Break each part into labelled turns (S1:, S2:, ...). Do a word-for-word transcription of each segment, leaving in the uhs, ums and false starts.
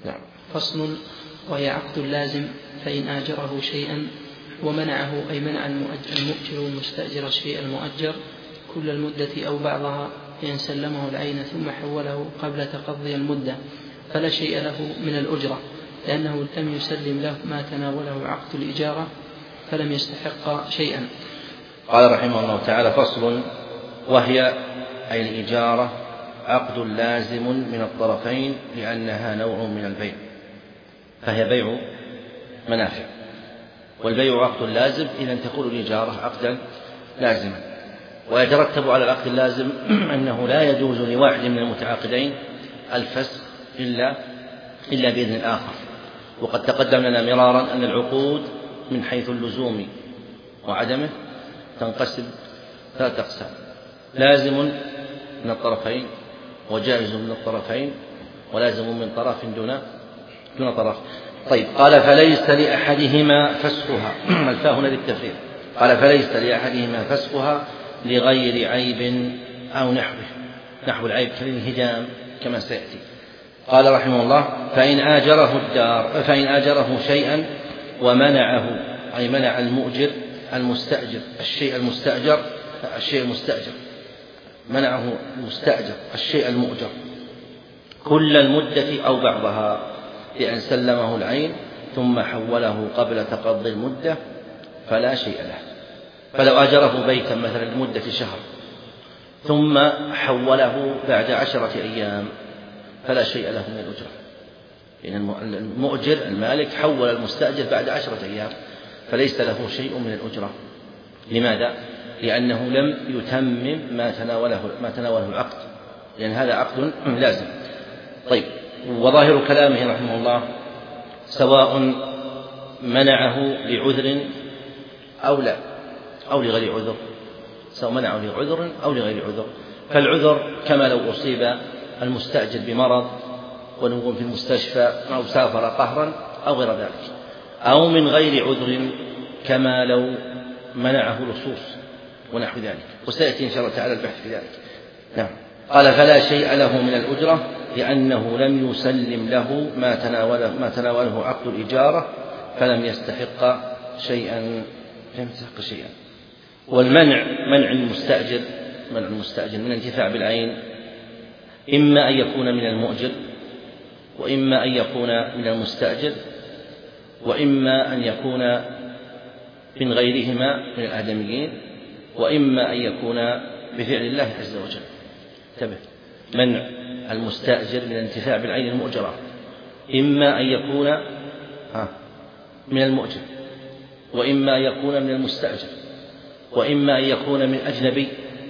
S1: نعم.
S2: فصل. وهي عقد لازم، فإن آجره شيئا ومنعه، أي منع المؤجر والمستأجر الشيء المؤجر كل المدة أو بعضها، فإن سلمه العين ثم حوله قبل تقضي المدة فلا شيء له من الأجرة، لأنه لم يسلم له ما تناوله عقد الإجارة فلم يستحق شيئا.
S1: قال رحمه الله تعالى: فصل. وهي أي الإجارة عقد لازم من الطرفين، لأنها نوع من البيع، فهي بيع منافع، والبيع عقد لازم إذا تكون الإجارة عقدا لازما. ويترتب على العقد اللازم أنه لا يجوز لواحد من المتعاقدين الفسخ إلا إلا بإذن الآخر. وقد تقدم لنا مرارا أن العقود من حيث اللزوم وعدمه تنقسم ثلاثة أقسام: لازم من الطرفين، وجائز من الطرفين، ولازم من طرف دون دون طرف. طيب، قال: فليس لأحدهما فسخها. الفاء هنا للتفريق. قال: فليس لأحدهما فسخها لغير عيب أو نحوه، نحو العيب كالانهدام كما سيأتي. قال رحمه الله: فإن آجره الدار فإن آجره شيئا ومنعه، أي منع المؤجر المستأجر الشيء المستأجر الشيء المستأجر منعه المستأجر الشيء المؤجر كل المدة أو بعضها، بأن سلمه العين ثم حوله قبل تقضي المدة فلا شيء له. فلو آجره بيتا مثلا لمدة شهر ثم حوله بعد عشرة أيام فلا شيء له من الأجرة، لأن المؤجر المالك حول المستأجر بعد عشرة أيام فليس له شيء من الأجرة. لماذا؟ لأنه لم يتمم ما تناوله ما تناوله العقد، لأن هذا عقد لازم. طيب، وظاهر كلامه رحمه الله: سواء منعه لعذر أو لا أو لغير عذر، سواء منعه لعذر أو لغير عذر. فالعذر كما لو أصيب المستأجر بمرض ونوم في المستشفى أو سافر قهرا أو غير ذلك، أو من غير عذر كما لو منعه لصوص ونحو ذلك، وسيأتي إن شاء الله تعالى البحث في ذلك. نعم. قال: فلا شيء له من الأجرة، لأنه لم يسلم له ما تناوله, ما تناوله عقد الإجارة فلم يستحق شيئا لم يستحق شيئا. والمنع منع المستأجر منع المستأجر من الانتفاع بالعين، إما أن يكون من المؤجر، وإما أن يكون من المستأجر، وإما أن يكون من غيرهما من الآدميين، وإما أن يكون بفعل الله عز وجل. انتبه: منع المستأجر من الانتفاع بالعين المؤجرة إما أن يكون من المؤجر، وإما أن يكون من المستأجر، وإما أن يكون من أجنبي،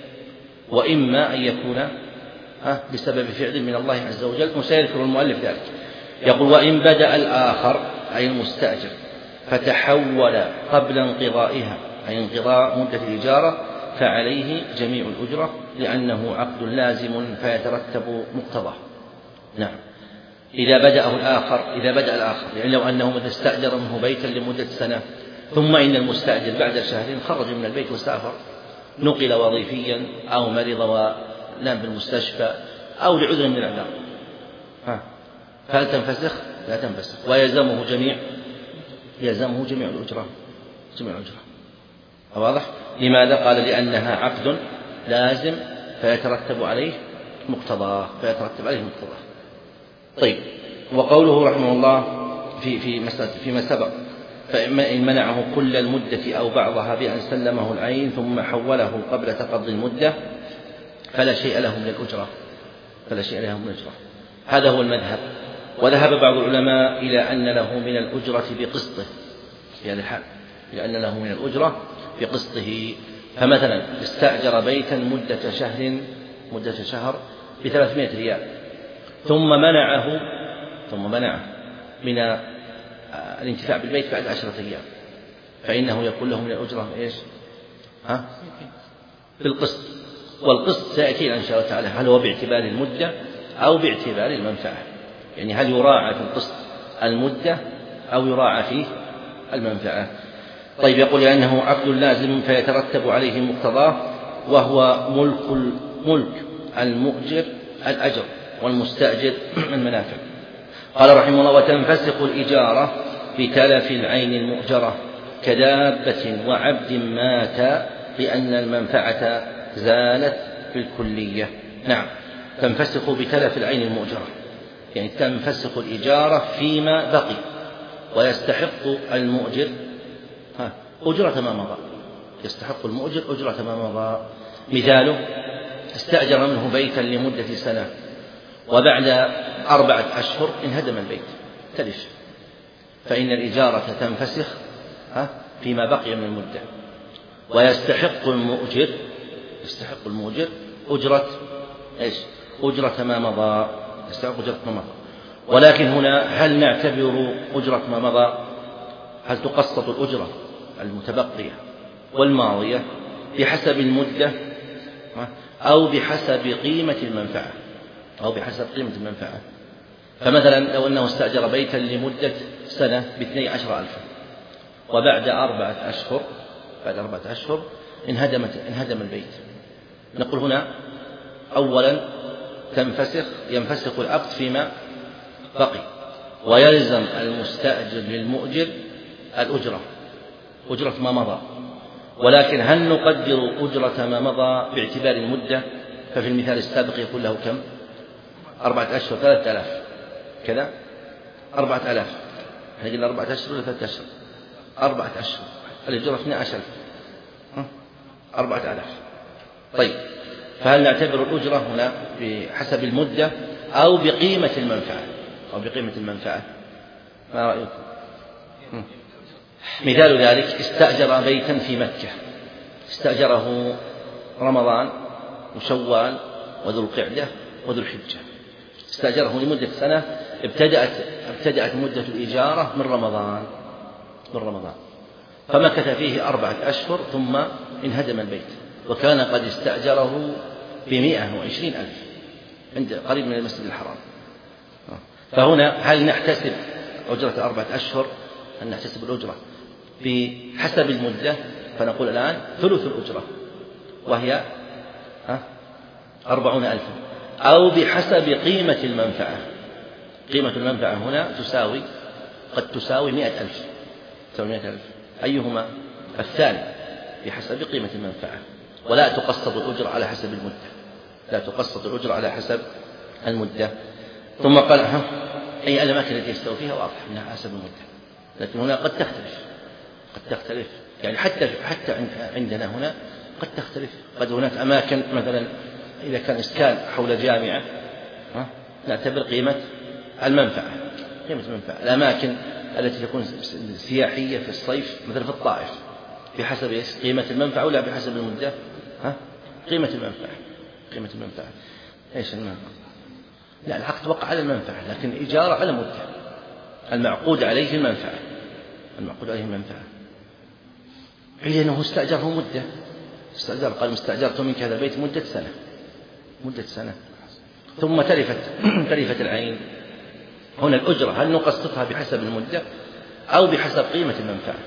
S1: وإما أن يكون بسبب فعل من الله عز وجل. وسيذكر المؤلف ذلك. يقول: وإن بدأ الآخر أي المستأجر فتحول قبل انقضائها أي انقضاء مدة الإجارة فعليه جميع الأجرة، لأنه عقد لازم فيترتب مقتضاه. نعم. إذا بدأه الآخر إذا بدأ الآخر يعني لو أنه مثل استأجر منه بيتا لمدة سنة، ثم إن المستأجر بعد شهر خرج من البيت وسافر، نقل وظيفيا أو مرض ونام في المستشفى أو لعذر من الأعذار، فهل تنفسخ؟ لا تنفسخ، ويلزمه جميع يلزمه جميع الأجرة جميع الأجرة. واضح؟ لماذا؟ قال: لأنها عقد لازم فيترتب عليه مقتضاه فيترتب عليه مقتضاه. طيب، وقوله رحمه الله في في مسألة فيما سبق: فإن منعه كل المدة أو بعضها بأن سلمه العين ثم حوله قبل تقضي المدة فلا شيء له من الأجرة فلا شيء له من الأجرة. هذا هو المذهب. وذهب بعض العلماء إلى أن له من الأجرة بقسطه في هذا الحال، لأن له من الأجرة بقسطه. فمثلا استأجر بيتا مدة شهر مدة شهر بثلاثمائة ريال، ثم منعه ثم منعه من الانتفاع بالبيت بعد عشرة أيام، فإنه يكون له من الأجرة إيش؟ ها؟ بالقسط. والقسط سيأتي إن شاء الله تعالى هل هو باعتبار المدة أو باعتبار المنفعة، يعني هل يراعى في القسط المدة أو يراعى فيه المنفعة. طيب، يقول: لأنه عقد لازم فيترتب عليه مقتضاه، وهو ملك ملك المؤجر الأجر والمستأجر المنافع. قال رحمه الله: وتنفسخ الإجارة بتلف العين المؤجرة كدابة وعبد مات لأن المنفعة زالت بالكلية. نعم، تنفسخ بتلف العين المؤجرة، يعني تنفسخ الإجارة فيما بقي، ويستحق المؤجر أجرة ما مضى، يستحق المؤجر أجرة ما مضى. مثاله: استأجر منه بيتا لمدة سنة، وبعد أربعة أشهر انهدم البيت تلف، فإن الإجارة تنفسخ فيما بقي من المدة، ويستحق المؤجر يستحق المؤجر أجرة إيش؟ أجرة ما مضى، يستحق أجرة ما مضى. ولكن هنا هل نعتبر أجرة ما مضى؟ هل تقسط الأجرة المتبقية والماضية بحسب المدة أو بحسب قيمة المنفعة أو بحسب قيمة المنفعة؟ فمثلا لو أنه استأجر بيتا لمدة سنة باثني عشر ألفا، وبعد أربعة أشهر بعد أربعة أشهر انهدمت انهدم البيت، نقول هنا أولا تنفسخ ينفسخ العقد فيما بقي، ويلزم المستأجر للمؤجر الأجرة أجرة ما مضى. ولكن هل نقدر أجرة ما مضى باعتبار المدة؟ ففي المثال السابق يقول له كم؟ أربعة أشهر ثلاثة آلاف كذا، أربعة آلاف، احنا قلنا أربعة أشهر ولا ثلاثة أشهر؟ أربعة أشهر، الأجرة اثني عشر أربعة آلاف. طيب، فهل نعتبر الأجرة هنا بحسب المدة أو بقيمة المنفعة أو بقيمة المنفعة؟ ما رأيكم؟ مثال ذلك: استأجر بيتا في مكة، استأجره رمضان وشوال وذو القعدة وذو الحجة، استأجره لمدة سنة، ابتدأت ابتدأت مدة الإجارة من رمضان من رمضان فمكث فيه أربعة أشهر ثم انهدم البيت، وكان قد استأجره بمئة وعشرين ألف عند قريب من المسجد الحرام. فهنا هل نحتسب أجرة أربعة أشهر؟ هل نحتسب الأجرة بحسب المدة؟ فنقول الآن ثلث الأجرة وهي أربعون ألفا، أو بحسب قيمة المنفعة. قيمة المنفعة هنا تساوي قد تساوي مئة ألف تساوي مئة ألف، أيهما؟ الثاني بحسب قيمة المنفعة، ولا تقسط الأجرة على حسب المدة لا تقسط الأجرة على حسب المدة. ثم قال ها أي الأماكن التي يستوي فيها واضح أنها حسب المدة، لكن هنا قد تختلف قد تختلف يعني حتى حتى عندنا هنا قد تختلف. قد هناك أماكن مثلا إذا كان إسكان حول جامعة نعتبر قيمة المنفعة قيمة المنفعة. الأماكن التي تكون سياحية في الصيف مثل في الطائف بحسب قيمة المنفعة ولا بحسب المدة؟ ها؟ قيمة المنفعة قيمة المنفعة. إيش المنفعة؟ لا، العقد وقع على المنفعة لكن الإجارة على مدة، المعقود عليه المنفعة المعقود عليه المنفعة لأنه استأجره مدة استأجر قال استأجرت منك هذا البيت مدة سنة مدة سنة ثم تلفت تلفت العين. هنا الأجرة هل نقسطها بحسب المدة أو بحسب قيمة المنفعة؟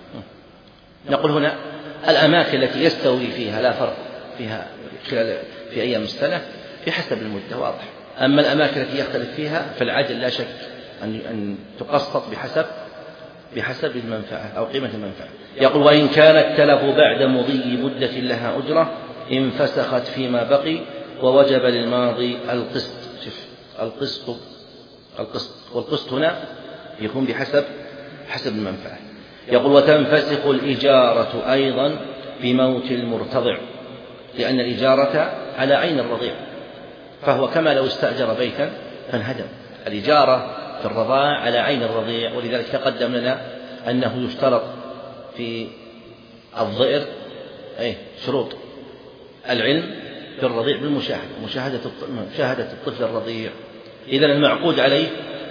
S1: نقول هنا الأماكن التي يستوي فيها لا فرق فيها خلال في أيام السنة بحسب المدة واضح. أما الأماكن التي يختلف فيها فالعدل لا شك أن أن تقسط بحسب بحسب المنفعة أو قيمة المنفعة. يقول: وإن كان التلف بعد مضي مدة لها أجرة انفسخت فيما بقي ووجب للماضي القسط. شوف القسط القسط والقسط هنا يكون بحسب حسب المنفعة. يقول: وتنفسخ الإجارة أيضا بموت المرتضع، لأن الإجارة على عين الرضيع، فهو كما لو استأجر بيتا فانهدم. الإجارة في الرضاع على عين الرضيع، ولذلك تقدم لنا أنه يشترط في الضئر أي شروط العلم في الرضيع بالمشاهدة مشاهدة مشاهدة الطفل الرضيع. إذن المعقود عليه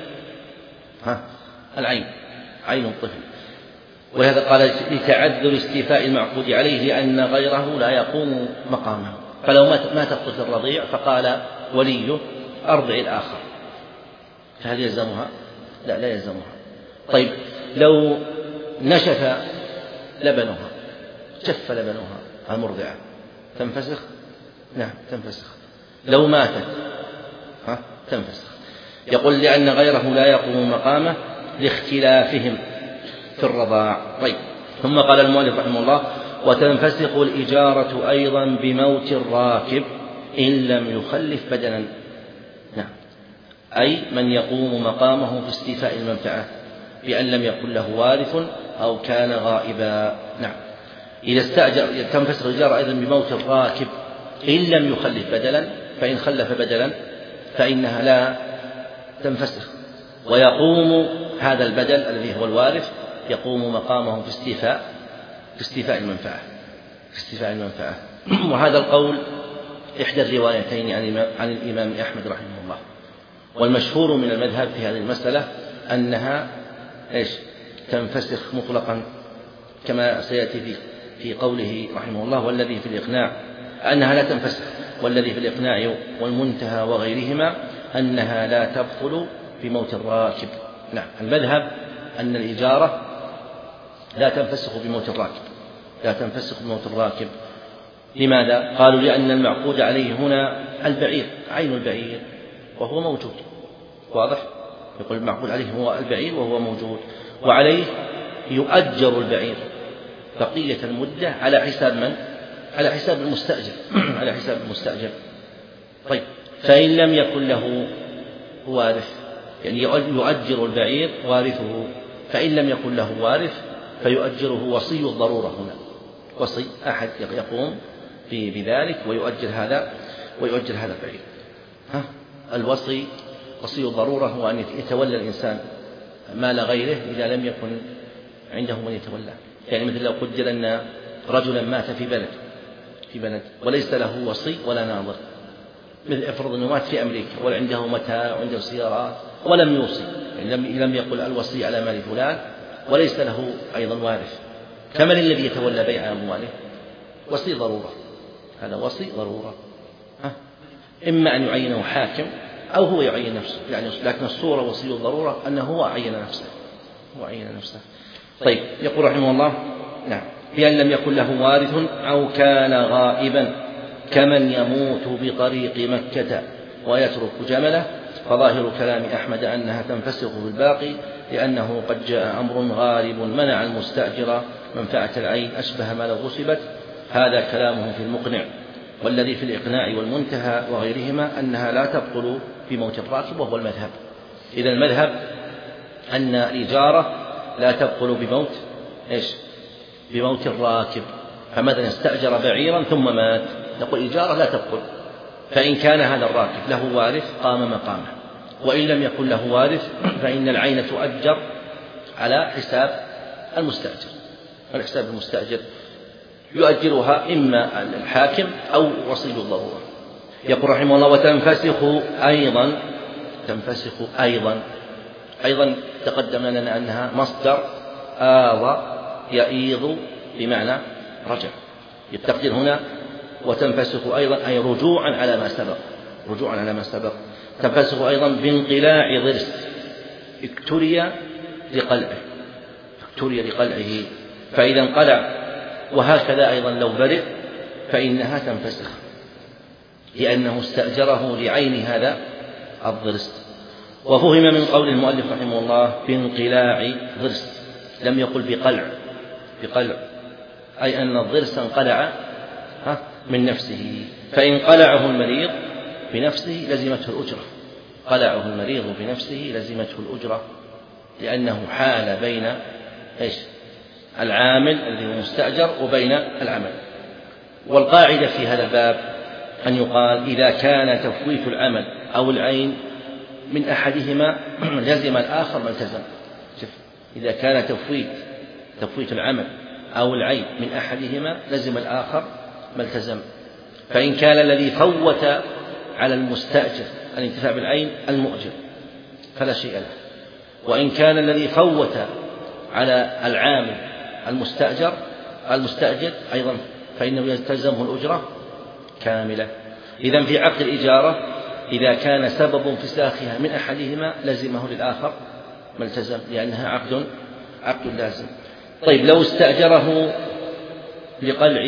S1: ها العين عين الطفل، ولهذا قال: لتعذر استيفاء المعقود عليه لأن غيره لا يقوم مقامه. فلو مات الطفل الرضيع فقال وليه أرضع الآخر، فهل يلزمها؟ لا لا يلزمها. طيب لو نشف لبنها شف لبنها المرضعة تنفسخ؟ نعم تنفسخ. لو ماتت ها تنفسخ. يقول لأن غيره لا يقوم مقامه لاختلافهم في الرضاع. طيب، ثم قال المؤلف رحمه الله: وتنفسخ الإجارة أيضا بموت الراكب إن لم يخلف بدلا. نعم، أي من يقوم مقامه في استيفاء المنفعة بأن لم يكن له وارث أو كان غائبا. نعم، إذا استأجر تنفسخ الإجارة أيضا بموت الراكب إن لم يخلف بدلا، فإن خلف بدلا فإنها لا تنفسخ، ويقوم هذا البدل الذي هو الوارث يقوم مقامه في استيفاء في استيفاء المنفعة في استيفاء المنفعة وهذا القول إحدى الروايتين عن الإمام أحمد رحمه الله. والمشهور من المذهب في هذه المسألة أنها إيش تنفسخ مطلقا، كما سيأتي في في قوله رحمه الله: والذي في الإقناع أنها لا تنفسخ، والذي في الإقناع والمنتهى وغيرهما أنها لا تبطل بموت الراكب. نعم، المذهب أن الإجارة لا تنفسخ بموت الراكب لا تنفسخ بموت الراكب. لماذا؟ قالوا: لأن المعقود عليه هنا البعير، عين البعير وهو موجود. واضح؟ يقول المعقود عليه هو البعير وهو موجود، وعليه يؤجر البعير بقية المدة على حساب من؟ على حساب المستأجر على حساب المستأجر. طيب، فإن لم يكن له وارث، يعني يؤجر البعير وارثه، فإن لم يكن له وارث فيؤجره وصي الضرورة. هنا وصي أحد يقوم بذلك ويؤجر هذا ويؤجر هذا البعير. ها؟ الوصي وصي الضرورة هو أن يتولى الإنسان مال غيره إذا لم يكن عنده من يتولى. يعني مثل لو قدر أن رجلا مات في بلد في بلد وليس له وصي ولا ناظر، مثل افرض أنه مات في أمريكا ولا عنده متاع وعنده سيارات ولم يوصي، يعني لم يقل الوصي على مال فلان وليس له أيضا وارث، كمن الذي يتولى بيع أمواله؟ وصي ضرورة، هذا وصي ضرورة. ها؟ إما أن يعينه حاكم أو هو يعين نفسه، يعني لكن الصورة وصي الضرورة أنه هو عين نفسه هو عين نفسه. طيب، يقول رحمه الله: نعم، بأن لم يكن له وارث أو كان غائبا كمن يموت بطريق مكة ويترك جمله، فظاهر كلام أحمد أنها تنفسخ بالباقي، لأنه قد جاء أمر غالب منع المستأجر منفعة العين أشبه ما لو غصبت. هذا كلامه في المقنع. والذي في الإقناع والمنتهى وغيرهما أنها لا تبطل بموت الراكب، وهو المذهب. إذا المذهب أن الإجارة لا تبطل بموت إيش؟ بموت الراكب. فمثلا استأجر بعيرا ثم مات، نقول الإجارة لا تبطل. فإن كان هذا الراكب له وارث قام مقامه، وإن لم يكن له وارث فإن العين تؤجر على حساب المستأجر على حساب المستأجر يؤجرها إما الحاكم أو وصي الضرورة. يقول رحمه الله: وتنفسخ أيضا تنفسخ أيضا أيضا تقدم لنا أنها مصدر آض يئيض بمعنى رجع. التقدير هنا وتنفسخ أيضا أي رجوعا على ما سبق رجوعا على ما سبق تنفسخ أيضا بانقلاع ضرس اكتري لقلعه اكتري لقلعه فإذا انقلع، وهكذا أيضا لو برئ فإنها تنفسخ، لأنه استأجره لعين هذا الضرس. وفهم من قول المؤلف رحمه الله بانقلاع ضرس، لم يقل بقلع بقلع أي أن الضرس انقلع من نفسه، فإن قلعه المريض بنفسه لزمته الأجرة قلعه المريض بنفسه لزمته الأجرة، لأنه حال بين إيش؟ العامل الذي هو مستأجر وبين العمل. والقاعدة في هذا الباب أن يقال إذا كان تفويت العمل أو العين من أحدهما لزم الآخر ما التزم. إذا كان تفويت تفويت العمل أو العين من أحدهما لزم الآخر ما التزم. فإن كان الذي فوت على المستأجر الانتفاع بالعين المؤجر فلا شيء له، وإن كان الذي فوت على العامل المستأجر المستأجر أيضا فإنه يلتزمه الأجرة كاملة. إذن في عقد الإجارة إذا كان سبب انفساخها من أحدهما لزمه للآخر ما التزم، لأنها عقد عقد لازم. طيب، لو استأجره لقلع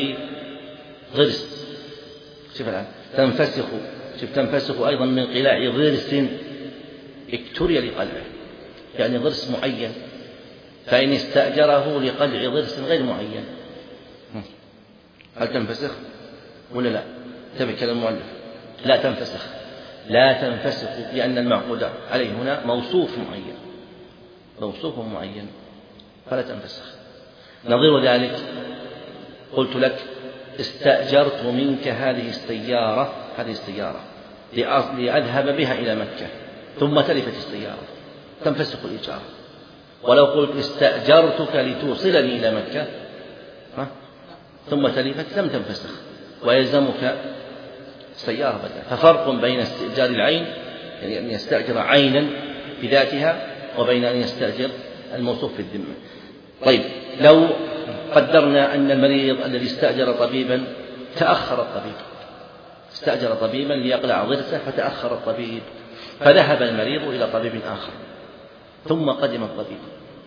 S1: ضرس شوف الآن تنفسخ شوف تنفسخ أيضا من قلاع ضرس اكتري لقلعه، يعني ضرس معين، فإن استأجره لقلع ضرس غير معين هل تنفسخ ولا لا؟ تبي كلام المؤلف لا تنفسخ، لا تنفسخ، لأن المعقود عليه هنا موصوف معين، موصوف معين فلا تنفسخ. نظير ذلك قلت لك استأجرت منك هذه السيارة هذه السيارة لأذهب بها إلى مكة، ثم تلفت السيارة، تنفسخ الإجارة. ولو قلت استأجرتك لتوصلني إلى مكة ثم تلفت لم تنفسخ ويلزمك سيارة بدلا. ففرق بين استئجار العين، يعني أن يستأجر عينا بذاتها، وبين أن يستأجر الموصوف في الذمة. طيب لو قدرنا أن المريض الذي استأجر طبيبا تأخر الطبيب، استأجر طبيبا ليقلع ضرسه فتأخر الطبيب، فذهب المريض إلى طبيب آخر ثم قدم الطبيب،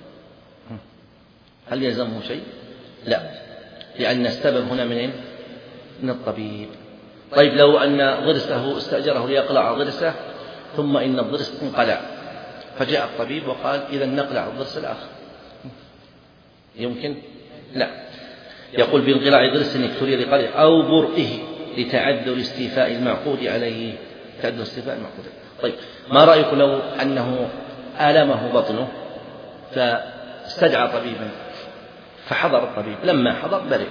S1: هل يلزمه شيء؟ لا، لأن السبب هنا من من الطبيب. طيب لو أن ضرسه استأجره ليقلع ضرسه ثم إن الضرس انقلع، فجاء الطبيب وقال إذا نقلع الضرس الآخر، يمكن؟ لا، يقول بانقلاع ضرس يكتري لقلع أو برئه لتعذر استيفاء المعقود عليه، تعذر استيفاء المعقود عليه. طيب ما رأيكم لو أنه آلمه بطنه فاستدعى طبيبا فحضر الطبيب، لما حضر برئ،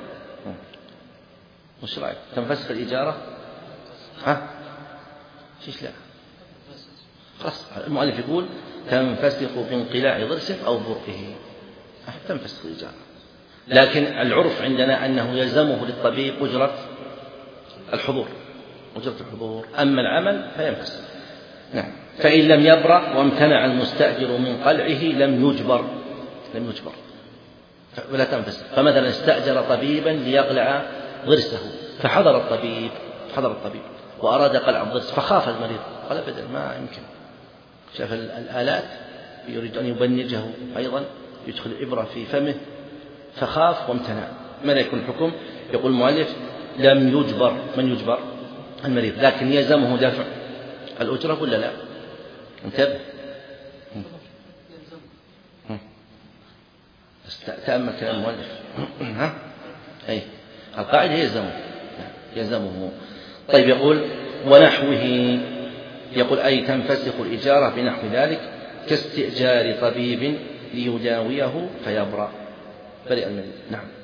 S1: وش رأيك؟ تنفسخ الإجارة؟ ها؟ شيش لا، خلاص المؤلف يقول تنفسخ بانقلاع ضرس أو برئه، تنفسخ الإجارة. لكن العرف عندنا أنه يلزمه للطبيب أجرة الحضور، أجرة الحضور، أما العمل فينفسخ. نعم. فإن لم يبرأ وامتنع المستأجر من قلعه لم يجبر لم يجبر ولا تنفسخ. فمثلا استأجر طبيبا ليقلع ضرسه فحضر الطبيب حضر الطبيب وأراد قلع الضرس فخاف المريض، قال أبدا ما يمكن، شاف الآلات يريد أن يبنجه أيضا، يدخل الإبرة في فمه فخاف وامتنع، ماذا يكون الحكم؟ يقول المؤلف لم يجبر. من يجبر؟ المريض، لكن يلزمه دفع الأجرة ولا لا؟ انتبه، تأمل كلام المؤلف. ها؟ أي القاعدة يلزمه يلزمه. طيب يقول ونحوه، يقول أي تنفسخ الإجارة بنحو ذلك كاستئجار طبيب ليداويه فيبرأ، برئ المريض. نعم.